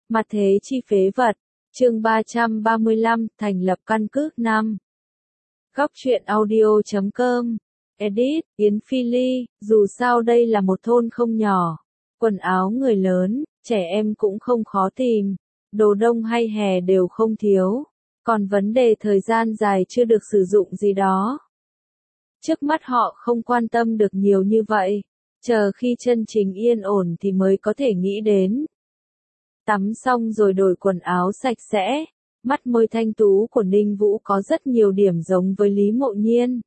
Mặt thế chi phế vật. Chương 335, thành lập căn cước 5. Góc truyện audio.com. Edit, Yến Phi Ly, dù sao đây là một thôn không nhỏ. Quần áo người lớn, trẻ em cũng không khó tìm. Đồ đông hay hè đều không thiếu. Còn vấn đề thời gian dài chưa được sử dụng gì đó. Trước mắt họ không quan tâm được nhiều như vậy. Chờ khi chân chính yên ổn thì mới có thể nghĩ đến. Tắm xong rồi đổi quần áo sạch sẽ, mắt môi thanh tú của Ninh Vũ có rất nhiều điểm giống với Lý Mộ Nhiên.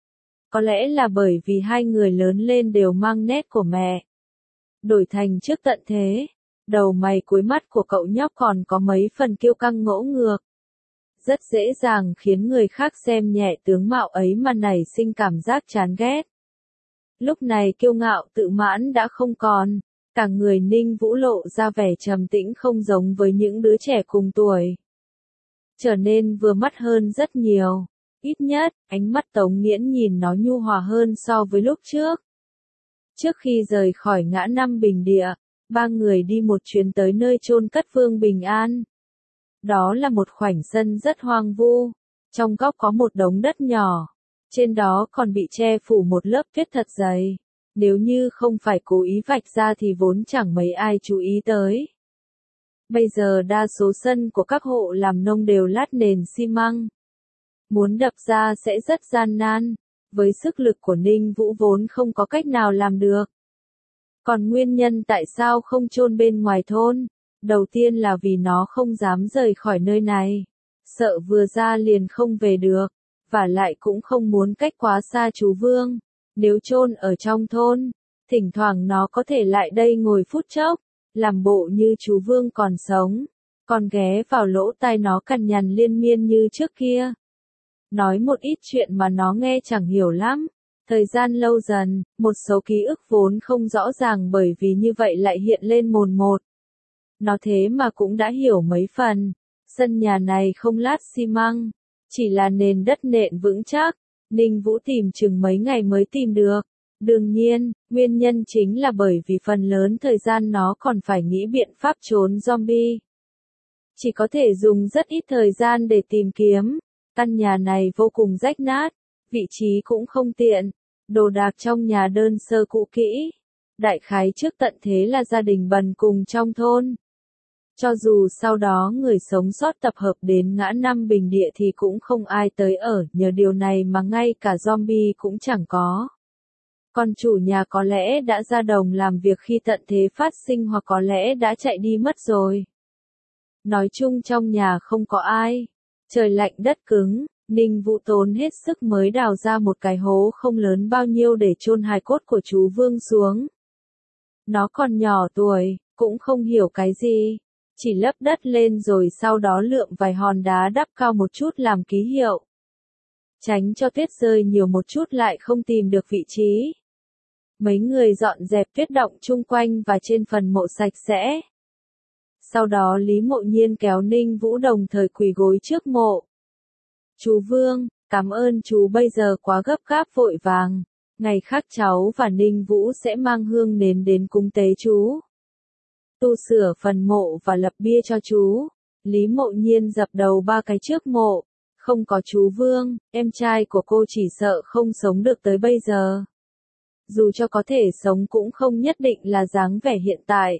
Có lẽ là bởi vì hai người lớn lên đều mang nét của mẹ. Đổi thành trước tận thế, đầu mày cuối mắt của cậu nhóc còn có mấy phần kiêu căng ngỗ ngược. Rất dễ dàng khiến người khác xem nhẹ tướng mạo ấy mà nảy sinh cảm giác chán ghét. Lúc này kiêu ngạo tự mãn đã không còn. Cả người Ninh Vũ lộ ra vẻ trầm tĩnh không giống với những đứa trẻ cùng tuổi. Trở nên vừa mắt hơn rất nhiều. Ít nhất, ánh mắt Tống Nghiễn nhìn nó nhu hòa hơn so với lúc trước. Trước khi rời khỏi ngã năm Bình Địa, ba người đi một chuyến tới nơi chôn cất Vương Bình An. Đó là một khoảnh sân rất hoang vu. Trong góc có một đống đất nhỏ. Trên đó còn bị che phủ một lớp tuyết thật dày. Nếu như không phải cố ý vạch ra thì vốn chẳng mấy ai chú ý tới. Bây giờ đa số sân của các hộ làm nông đều lát nền xi măng. Muốn đập ra sẽ rất gian nan, với sức lực của Ninh Vũ vốn không có cách nào làm được. Còn nguyên nhân tại sao không chôn bên ngoài thôn? Đầu tiên là vì nó không dám rời khỏi nơi này. Sợ vừa ra liền không về được, và lại cũng không muốn cách quá xa chú Vương. Nếu chôn ở trong thôn, thỉnh thoảng nó có thể lại đây ngồi phút chốc, làm bộ như chú Vương còn sống, còn ghé vào lỗ tai nó cằn nhằn liên miên như trước kia. Nói một ít chuyện mà nó nghe chẳng hiểu lắm. Thời gian lâu dần, một số ký ức vốn không rõ ràng bởi vì như vậy lại hiện lên mồn một. Nó thế mà cũng đã hiểu mấy phần. Sân nhà này không lát xi măng, chỉ là nền đất nện vững chắc. Ninh Vũ tìm chừng mấy ngày mới tìm được. Đương nhiên, nguyên nhân chính là bởi vì phần lớn thời gian nó còn phải nghĩ biện pháp trốn zombie. Chỉ có thể dùng rất ít thời gian để tìm kiếm. Căn nhà này vô cùng rách nát, vị trí cũng không tiện. Đồ đạc trong nhà đơn sơ cũ kỹ. Đại khái trước tận thế là gia đình bần cùng trong thôn. Cho dù sau đó người sống sót tập hợp đến ngã năm Bình Địa thì cũng không ai tới ở, nhờ điều này mà ngay cả zombie cũng chẳng có. Còn chủ nhà có lẽ đã ra đồng làm việc khi tận thế phát sinh hoặc có lẽ đã chạy đi mất rồi. Nói chung trong nhà không có ai. Trời lạnh đất cứng, Ninh Vũ tốn hết sức mới đào ra một cái hố không lớn bao nhiêu để chôn hài cốt của chú Vương xuống. Nó còn nhỏ tuổi, cũng không hiểu cái gì. Chỉ lấp đất lên rồi sau đó lượm vài hòn đá đắp cao một chút làm ký hiệu. Tránh cho tuyết rơi nhiều một chút lại không tìm được vị trí. Mấy người dọn dẹp tuyết động chung quanh và trên phần mộ sạch sẽ. Sau đó Lý Mộ Nhiên kéo Ninh Vũ đồng thời quỳ gối trước mộ. Chú Vương, cảm ơn chú bây giờ quá gấp gáp vội vàng. Ngày khác cháu và Ninh Vũ sẽ mang hương nến đến cúng tế chú. Tu sửa phần mộ và lập bia cho chú. Lý Mộ Nhiên dập đầu ba cái trước mộ. Không có chú Vương, em trai của cô chỉ sợ không sống được tới bây giờ. Dù cho có thể sống cũng không nhất định là dáng vẻ hiện tại.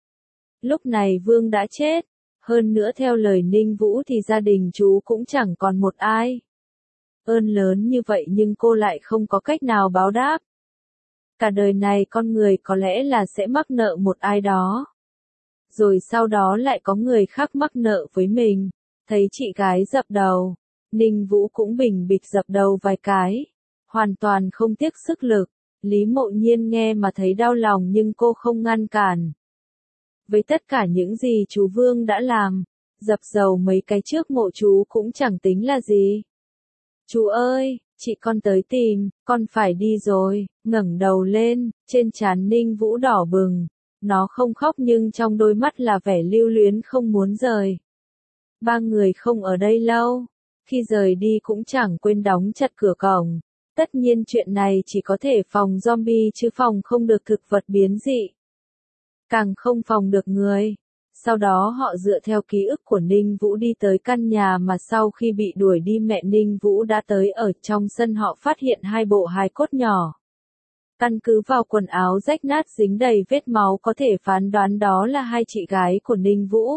Lúc này Vương đã chết. Hơn nữa theo lời Ninh Vũ thì gia đình chú cũng chẳng còn một ai. Ơn lớn như vậy nhưng cô lại không có cách nào báo đáp. Cả đời này con người có lẽ là sẽ mắc nợ một ai đó. Rồi sau đó lại có người khác mắc nợ với mình. Thấy chị gái dập đầu, Ninh Vũ cũng bình bịch dập đầu vài cái. Hoàn toàn không tiếc sức lực. Lý Mộ Nhiên nghe mà thấy đau lòng nhưng cô không ngăn cản. Với tất cả những gì chú Vương đã làm, dập dầu mấy cái trước mộ chú cũng chẳng tính là gì. Chú ơi, chị con tới tìm, con phải đi rồi. Ngẩng đầu lên, trên trán Ninh Vũ đỏ bừng. Nó không khóc nhưng trong đôi mắt là vẻ lưu luyến không muốn rời. Ba người không ở đây lâu. Khi rời đi cũng chẳng quên đóng chặt cửa cổng. Tất nhiên chuyện này chỉ có thể phòng zombie chứ phòng không được thực vật biến dị. Càng không phòng được người. Sau đó họ dựa theo ký ức của Ninh Vũ đi tới căn nhà mà sau khi bị đuổi đi mẹ Ninh Vũ đã tới ở trong sân họ phát hiện hai bộ hài cốt nhỏ. Căn cứ vào quần áo rách nát dính đầy vết máu có thể phán đoán đó là hai chị gái của Ninh Vũ.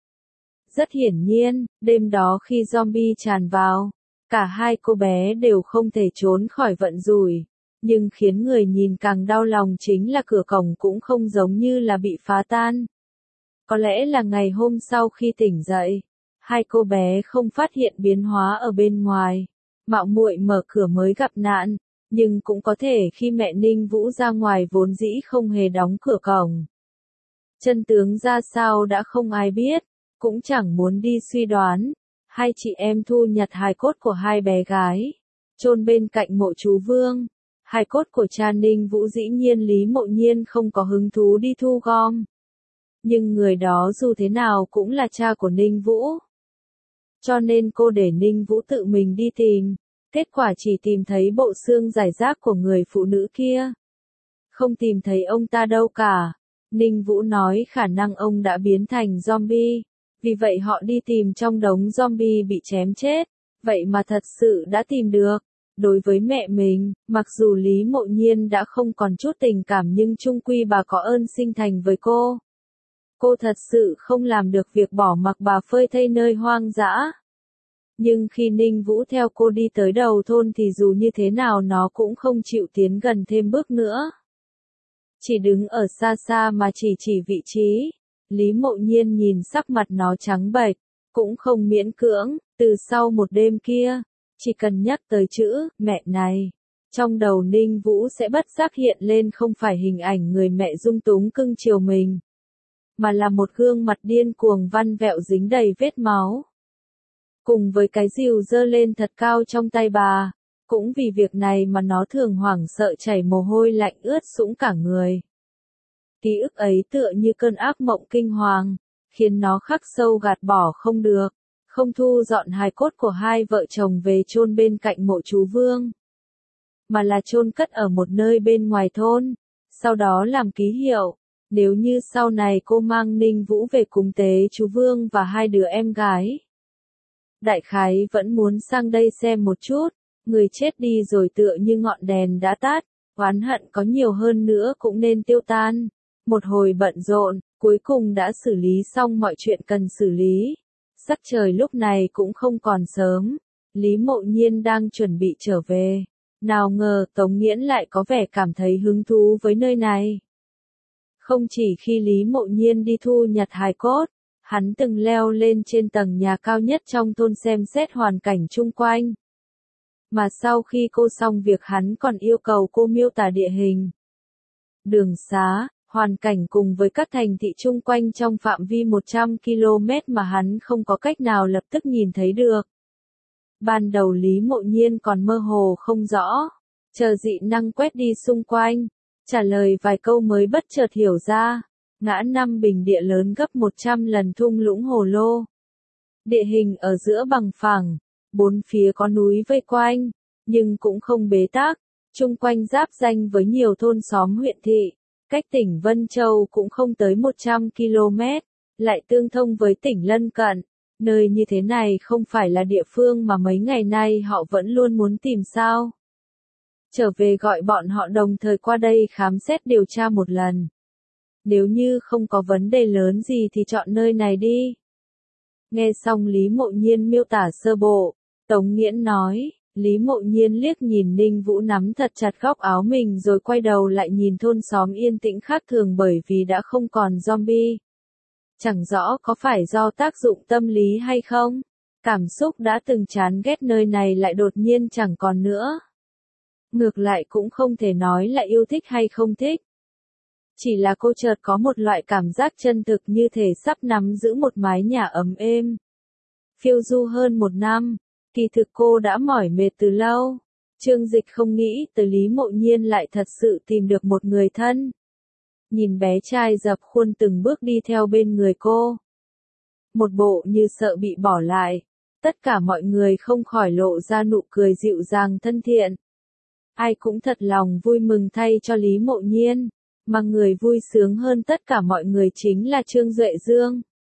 Rất hiển nhiên, đêm đó khi zombie tràn vào, cả hai cô bé đều không thể trốn khỏi vận rủi. Nhưng khiến người nhìn càng đau lòng chính là cửa cổng cũng không giống như là bị phá tan. Có lẽ là ngày hôm sau khi tỉnh dậy, hai cô bé không phát hiện biến hóa ở bên ngoài, mạo muội mở cửa mới gặp nạn, nhưng cũng có thể khi mẹ Ninh Vũ ra ngoài vốn dĩ không hề đóng cửa cổng. Chân tướng ra sao đã không ai biết, cũng chẳng muốn đi suy đoán. Hai chị em thu nhặt hài cốt của hai bé gái, chôn bên cạnh mộ chú Vương. Hài cốt của cha Ninh Vũ dĩ nhiên Lý Mộ Nhiên không có hứng thú đi thu gom. Nhưng người đó dù thế nào cũng là cha của Ninh Vũ. Cho nên cô để Ninh Vũ tự mình đi tìm. Kết quả chỉ tìm thấy bộ xương rải rác của người phụ nữ kia. Không tìm thấy ông ta đâu cả. Ninh Vũ nói khả năng ông đã biến thành zombie. Vì vậy họ đi tìm trong đống zombie bị chém chết. Vậy mà thật sự đã tìm được. Đối với mẹ mình, mặc dù Lý Mộ Nhiên đã không còn chút tình cảm nhưng chung quy bà có ơn sinh thành với cô. Cô thật sự không làm được việc bỏ mặc bà phơi thây nơi hoang dã. Nhưng khi Ninh Vũ theo cô đi tới đầu thôn thì dù như thế nào nó cũng không chịu tiến gần thêm bước nữa. Chỉ đứng ở xa xa mà chỉ vị trí. Lý Mộ Nhiên nhìn sắc mặt nó trắng bệch, cũng không miễn cưỡng, từ sau một đêm kia. Chỉ cần nhắc tới chữ, mẹ này, trong đầu Ninh Vũ sẽ bất giác hiện lên không phải hình ảnh người mẹ dung túng cưng chiều mình, mà là một gương mặt điên cuồng văn vẹo dính đầy vết máu. Cùng với cái rìu giơ lên thật cao trong tay bà, cũng vì việc này mà nó thường hoảng sợ chảy mồ hôi lạnh ướt sũng cả người. Ký ức ấy tựa như cơn ác mộng kinh hoàng, khiến nó khắc sâu gạt bỏ không được. Không thu dọn hài cốt của hai vợ chồng về chôn bên cạnh mộ chú Vương, mà là chôn cất ở một nơi bên ngoài thôn, sau đó làm ký hiệu, nếu như sau này cô mang Ninh Vũ về cúng tế chú Vương và hai đứa em gái. Đại khái vẫn muốn sang đây xem một chút, người chết đi rồi tựa như ngọn đèn đã tắt, oán hận có nhiều hơn nữa cũng nên tiêu tan. Một hồi bận rộn, cuối cùng đã xử lý xong mọi chuyện cần xử lý. Sắc trời lúc này cũng không còn sớm, Lý Mộ Nhiên đang chuẩn bị trở về. Nào ngờ Tống Nghiễn lại có vẻ cảm thấy hứng thú với nơi này. Không chỉ khi Lý Mộ Nhiên đi thu nhặt hài cốt, hắn từng leo lên trên tầng nhà cao nhất trong thôn xem xét hoàn cảnh chung quanh. Mà sau khi cô xong việc hắn còn yêu cầu cô miêu tả địa hình, đường xá, hoàn cảnh cùng với các thành thị chung quanh trong phạm vi 100 km mà hắn không có cách nào lập tức nhìn thấy được. Ban đầu Lý Mộ Nhiên còn mơ hồ không rõ, chờ dị năng quét đi xung quanh, trả lời vài câu mới bất chợt hiểu ra, ngã năm bình địa lớn gấp 100 lần thung lũng Hồ Lô. Địa hình ở giữa bằng phẳng, bốn phía có núi vây quanh, nhưng cũng không bế tắc, chung quanh giáp ranh với nhiều thôn xóm huyện thị. Cách tỉnh Vân Châu cũng không tới 100 km, lại tương thông với tỉnh lân cận. Nơi như thế này không phải là địa phương mà mấy ngày nay họ vẫn luôn muốn tìm sao. Trở về gọi bọn họ đồng thời qua đây khám xét điều tra một lần. Nếu như không có vấn đề lớn gì thì chọn nơi này đi. Nghe xong Lý Mộ Nhiên miêu tả sơ bộ, Tống Nghiễn nói. Lý Mộ Nhiên liếc nhìn Ninh Vũ nắm thật chặt góc áo mình rồi quay đầu lại nhìn thôn xóm yên tĩnh khác thường bởi vì đã không còn zombie. Chẳng rõ có phải do tác dụng tâm lý hay không? Cảm xúc đã từng chán ghét nơi này lại đột nhiên chẳng còn nữa. Ngược lại cũng không thể nói là yêu thích hay không thích. Chỉ là cô chợt có một loại cảm giác chân thực như thể sắp nắm giữ một mái nhà ấm êm. Phiêu du hơn một năm. Kỳ thực cô đã mỏi mệt từ lâu. Trương Dịch không nghĩ tới Lý Mộ Nhiên lại thật sự tìm được một người thân. Nhìn bé trai dập khuôn từng bước đi theo bên người cô. Một bộ như sợ bị bỏ lại. Tất cả mọi người không khỏi lộ ra nụ cười dịu dàng thân thiện. Ai cũng thật lòng vui mừng thay cho Lý Mộ Nhiên. Mà người vui sướng hơn tất cả mọi người chính là Trương Duệ Dương.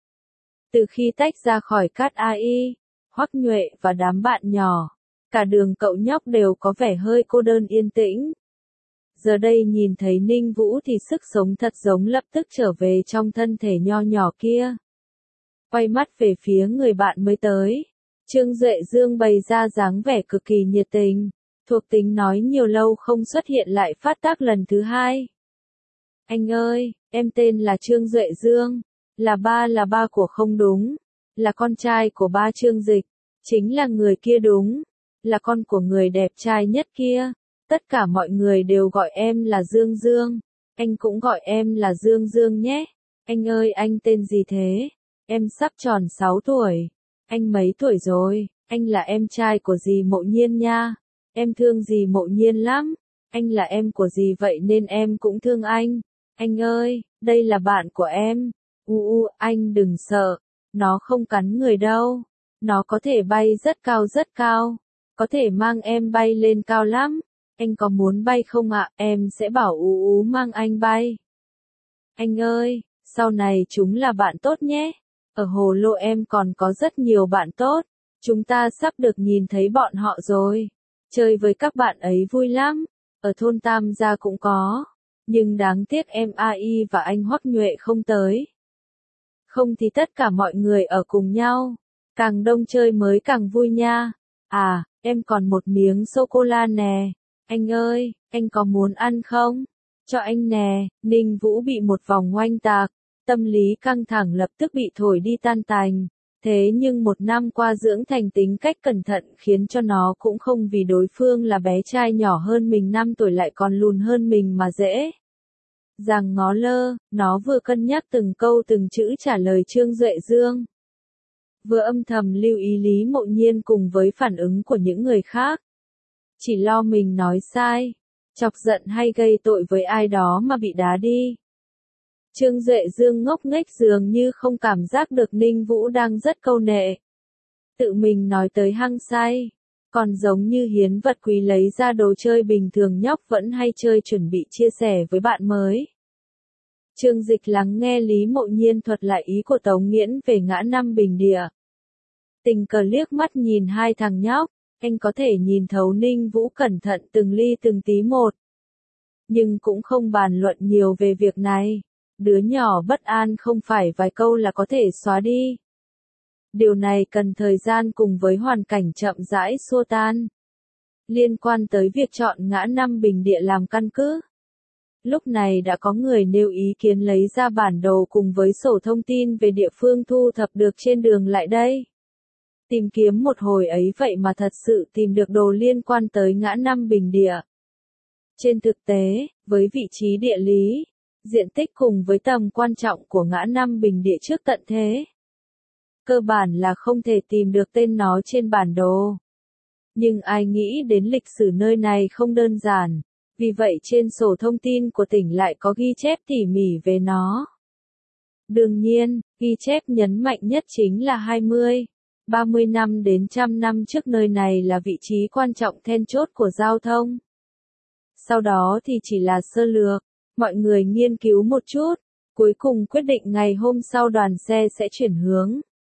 Từ khi tách ra khỏi Cát AI, Hoắc Nhuệ và đám bạn nhỏ, cả đường cậu nhóc đều có vẻ hơi cô đơn yên tĩnh. Giờ đây nhìn thấy Ninh Vũ thì sức sống thật giống lập tức trở về trong thân thể nho nhỏ kia. Quay mắt về phía người bạn mới tới, Trương Duệ Dương bày ra dáng vẻ cực kỳ nhiệt tình, thuộc tính nói nhiều lâu không xuất hiện lại phát tác lần thứ hai. Anh ơi, em tên là Trương Duệ Dương, là ba của không đúng, là con trai của ba Trương Dịch, chính là người kia đúng, là con của người đẹp trai nhất kia, tất cả mọi người đều gọi em là Dương Dương, anh cũng gọi em là Dương Dương nhé, anh ơi anh tên gì thế, em sắp tròn 6 tuổi, anh mấy tuổi rồi, anh là em trai của dì Mộ Nhiên nha, em thương dì Mộ Nhiên lắm, anh là em của dì vậy nên em cũng thương anh ơi, đây là bạn của em. Anh đừng sợ, nó không cắn người đâu. Nó có thể bay rất cao, có thể mang em bay lên cao lắm. Anh có muốn bay không ạ? Em sẽ bảo mang anh bay. Anh ơi, sau này chúng là bạn tốt nhé. Ở Hồ Lô em còn có rất nhiều bạn tốt. Chúng ta sắp được nhìn thấy bọn họ rồi. Chơi với các bạn ấy vui lắm. Ở thôn Tam Gia cũng có. Nhưng đáng tiếc em AI và anh Hoắc Nhuệ không tới. Không thì tất cả mọi người ở cùng nhau. Càng đông chơi mới càng vui nha. À, em còn một miếng sô-cô-la nè. Anh ơi, anh có muốn ăn không? Cho anh nè. Ninh Vũ bị một vòng oanh tạc. Tâm lý căng thẳng lập tức bị thổi đi tan tành. Thế nhưng một năm qua dưỡng thành tính cách cẩn thận khiến cho nó cũng không vì đối phương là bé trai nhỏ hơn mình 5 tuổi lại còn lùn hơn mình mà dễ dàng ngó lơ, nó vừa cân nhắc từng câu từng chữ trả lời Trương Duệ Dương. Vừa âm thầm lưu ý Lý Mộ Nhiên cùng với phản ứng của những người khác. Chỉ lo mình nói sai, chọc giận hay gây tội với ai đó mà bị đá đi. Trương Duệ Dương ngốc nghếch dường như không cảm giác được Ninh Vũ đang rất câu nệ. Tự mình nói tới hăng say, còn giống như hiến vật quý lấy ra đồ chơi bình thường nhóc vẫn hay chơi chuẩn bị chia sẻ với bạn mới. Trương Dịch lắng nghe Lý Mộ Nhiên thuật lại ý của Tống Nghiễn về ngã năm bình địa. Tình cờ liếc mắt nhìn hai thằng nhóc, anh có thể nhìn thấu Ninh Vũ cẩn thận từng ly từng tí một. Nhưng cũng không bàn luận nhiều về việc này. Đứa nhỏ bất an không phải vài câu là có thể xóa đi. Điều này cần thời gian cùng với hoàn cảnh chậm rãi xua tan. Liên quan tới việc chọn ngã năm bình địa làm căn cứ. Lúc này đã có người nêu ý kiến lấy ra bản đồ cùng với sổ thông tin về địa phương thu thập được trên đường lại đây. Tìm kiếm một hồi ấy vậy mà thật sự tìm được đồ liên quan tới ngã năm bình địa. Trên thực tế, với vị trí địa lý, diện tích cùng với tầm quan trọng của ngã năm bình địa trước tận thế, cơ bản là không thể tìm được tên nó trên bản đồ. Nhưng ai nghĩ đến lịch sử nơi này không đơn giản, vì vậy trên sổ thông tin của tỉnh lại có ghi chép tỉ mỉ về nó. Đương nhiên, ghi chép nhấn mạnh nhất chính là 20, 30 năm đến 100 năm trước nơi này là vị trí quan trọng then chốt của giao thông. Sau đó thì chỉ là sơ lược, mọi người nghiên cứu một chút, cuối cùng quyết định ngày hôm sau đoàn xe sẽ chuyển hướng.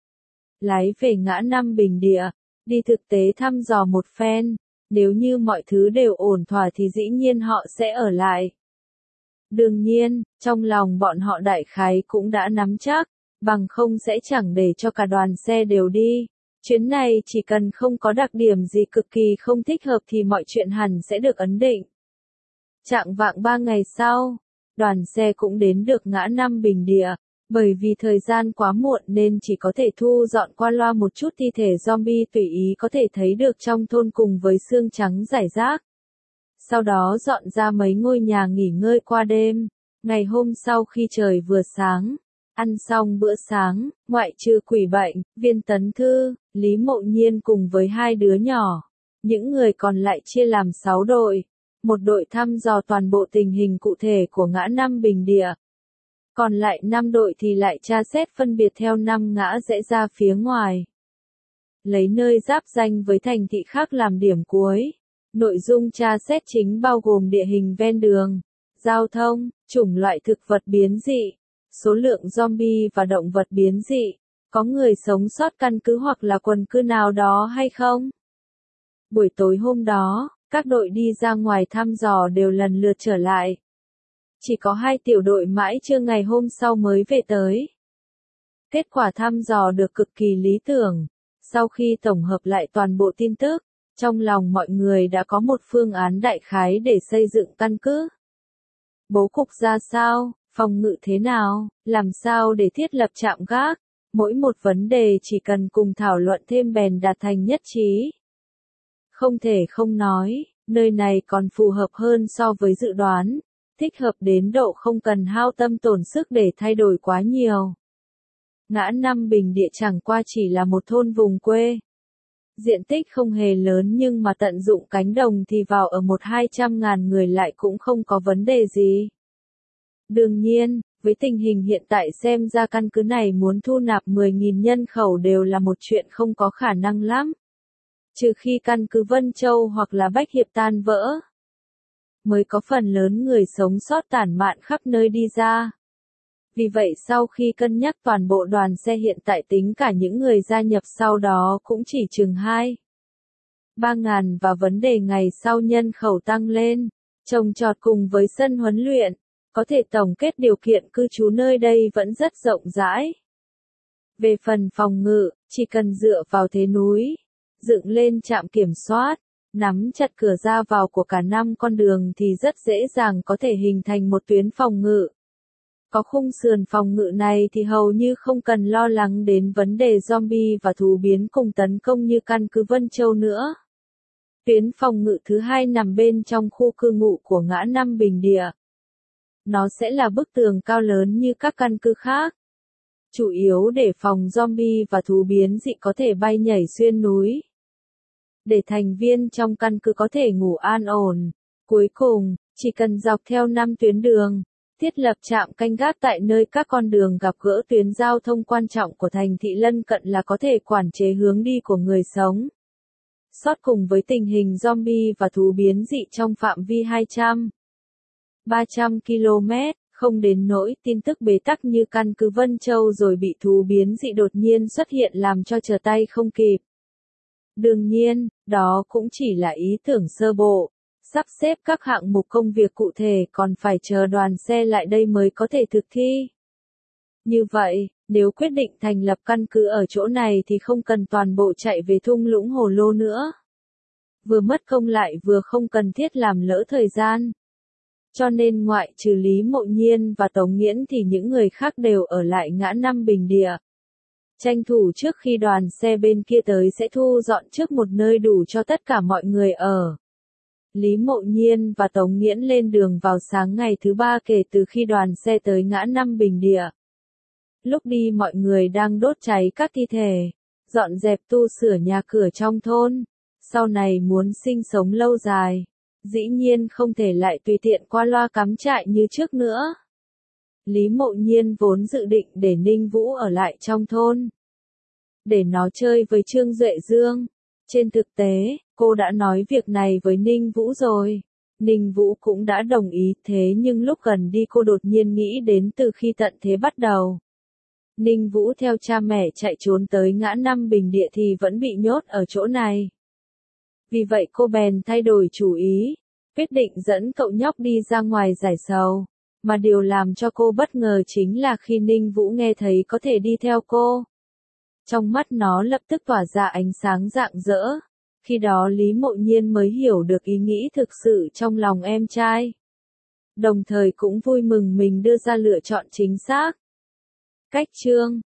Lái về ngã năm bình địa, đi thực tế thăm dò một phen, nếu như mọi thứ đều ổn thỏa thì dĩ nhiên họ sẽ ở lại. Đương nhiên, trong lòng bọn họ đại khái cũng đã nắm chắc, bằng không sẽ chẳng để cho cả đoàn xe đều đi. Chuyến này chỉ cần không có đặc điểm gì cực kỳ không thích hợp thì mọi chuyện hẳn sẽ được ấn định. Chạng vạng 3 ngày sau, đoàn xe cũng đến được ngã năm bình địa, bởi vì thời gian quá muộn nên chỉ có thể thu dọn qua loa một chút thi thể zombie tùy ý có thể thấy được trong thôn cùng với xương trắng rải rác. Sau đó dọn ra mấy ngôi nhà nghỉ ngơi qua đêm. Ngày hôm sau khi trời vừa sáng, ăn xong bữa sáng, ngoại trừ Quỷ Bệnh, Viên Tấn Thư, Lý Mộ Nhiên cùng với hai đứa nhỏ, những người còn lại chia làm 6 đội. Một đội thăm dò toàn bộ tình hình cụ thể của ngã năm bình địa. Còn lại 5 đội thì lại tra xét phân biệt theo 5 ngã rẽ ra phía ngoài. Lấy nơi giáp danh với thành thị khác làm điểm cuối. Nội dung tra xét chính bao gồm địa hình ven đường, giao thông, chủng loại thực vật biến dị, số lượng zombie và động vật biến dị, Có người sống sót căn cứ hoặc là quần cư nào đó hay không? Buổi tối hôm đó, các đội đi ra ngoài thăm dò đều lần lượt trở lại. Chỉ có 2 tiểu đội mãi trưa ngày hôm sau mới về tới. Kết quả thăm dò được cực kỳ lý tưởng. Sau khi tổng hợp lại toàn bộ tin tức, trong lòng mọi người đã có một phương án đại khái để xây dựng căn cứ. Bố cục ra sao, phòng ngự thế nào, làm sao để thiết lập trạm gác, mỗi một vấn đề chỉ cần cùng thảo luận thêm bèn đạt thành nhất trí. Không thể không nói, nơi này còn phù hợp hơn so với dự đoán, thích hợp đến độ không cần hao tâm tổn sức để thay đổi quá nhiều. Ngã Năm Bình Địa chẳng qua chỉ là một thôn vùng quê. Diện tích không hề lớn nhưng mà tận dụng cánh đồng thì vào ở 100-200 ngàn người lại cũng không có vấn đề gì. Đương nhiên, với tình hình hiện tại xem ra căn cứ này muốn thu nạp 10.000 nhân khẩu đều là một chuyện không có khả năng lắm. Trừ khi căn cứ Vân Châu hoặc là Bách Hiệp tan vỡ, mới có phần lớn người sống sót tản mạn khắp nơi đi ra. Vì vậy sau khi cân nhắc toàn bộ đoàn xe hiện tại tính cả những người gia nhập sau đó cũng chỉ chừng 2-3 ngàn và vấn đề ngày sau nhân khẩu tăng lên, trồng trọt cùng với sân huấn luyện, có thể tổng kết điều kiện cư trú nơi đây vẫn rất rộng rãi. Về phần phòng ngự, chỉ cần dựa vào thế núi, dựng lên trạm kiểm soát, nắm chặt cửa ra vào của cả 5 con đường thì rất dễ dàng có thể hình thành một tuyến phòng ngự. Có khung sườn phòng ngự này thì hầu như không cần lo lắng đến vấn đề zombie và thú biến cùng tấn công như căn cứ Vân Châu nữa. Tuyến phòng ngự thứ 2 nằm bên trong khu cư ngụ của ngã Năm Bình Địa. Nó sẽ là bức tường cao lớn như các căn cứ khác. Chủ yếu để phòng zombie và thú biến dị có thể bay nhảy xuyên núi. Để thành viên trong căn cứ có thể ngủ an ổn. Cuối cùng, chỉ cần dọc theo 5 tuyến đường, thiết lập trạm canh gác tại nơi các con đường gặp gỡ tuyến giao thông quan trọng của thành thị lân cận là có thể quản chế hướng đi của người sống sót cùng với tình hình zombie và thú biến dị trong phạm vi 200-300 km, không đến nỗi tin tức bế tắc như căn cứ Vân Châu rồi bị thú biến dị đột nhiên xuất hiện làm cho trở tay không kịp. Đương nhiên, đó cũng chỉ là ý tưởng sơ bộ. Sắp xếp các hạng mục công việc cụ thể còn phải chờ đoàn xe lại đây mới có thể thực thi. Như vậy, nếu quyết định thành lập căn cứ ở chỗ này thì không cần toàn bộ chạy về thung lũng Hồ Lô nữa. Vừa mất công lại vừa không cần thiết làm lỡ thời gian. Cho nên ngoại trừ Lý Mộ Nhiên và Tống Nghiễn thì những người khác đều ở lại ngã Năm Bình Địa. Tranh thủ trước khi đoàn xe bên kia tới sẽ thu dọn trước một nơi đủ cho tất cả mọi người ở. Lý Mộ Nhiên và Tống Nghiễn lên đường vào sáng ngày thứ 3 kể từ khi đoàn xe tới ngã Năm Bình Địa. Lúc đi mọi người đang đốt cháy các thi thể, dọn dẹp tu sửa nhà cửa trong thôn. Sau này muốn sinh sống lâu dài, dĩ nhiên không thể lại tùy tiện qua loa cắm trại như trước nữa. Lý Mộ Nhiên vốn dự định để Ninh Vũ ở lại trong thôn, để nó chơi với Trương Duệ Dương. Trên thực tế, cô đã nói việc này với Ninh Vũ rồi. Ninh Vũ cũng đã đồng ý, thế nhưng lúc gần đi cô đột nhiên nghĩ đến từ khi tận thế bắt đầu. Ninh Vũ theo cha mẹ chạy trốn tới ngã Năm Bình Địa thì vẫn bị nhốt ở chỗ này. Vì vậy cô bèn thay đổi chủ ý, quyết định dẫn cậu nhóc đi ra ngoài giải sầu. Mà điều làm cho cô bất ngờ chính là khi Ninh Vũ nghe thấy có thể đi theo cô. Trong mắt nó lập tức tỏa ra ánh sáng rạng rỡ. Khi đó Lý Mộ Nhiên mới hiểu được ý nghĩ thực sự trong lòng em trai. Đồng thời cũng vui mừng mình đưa ra lựa chọn chính xác. Cách chương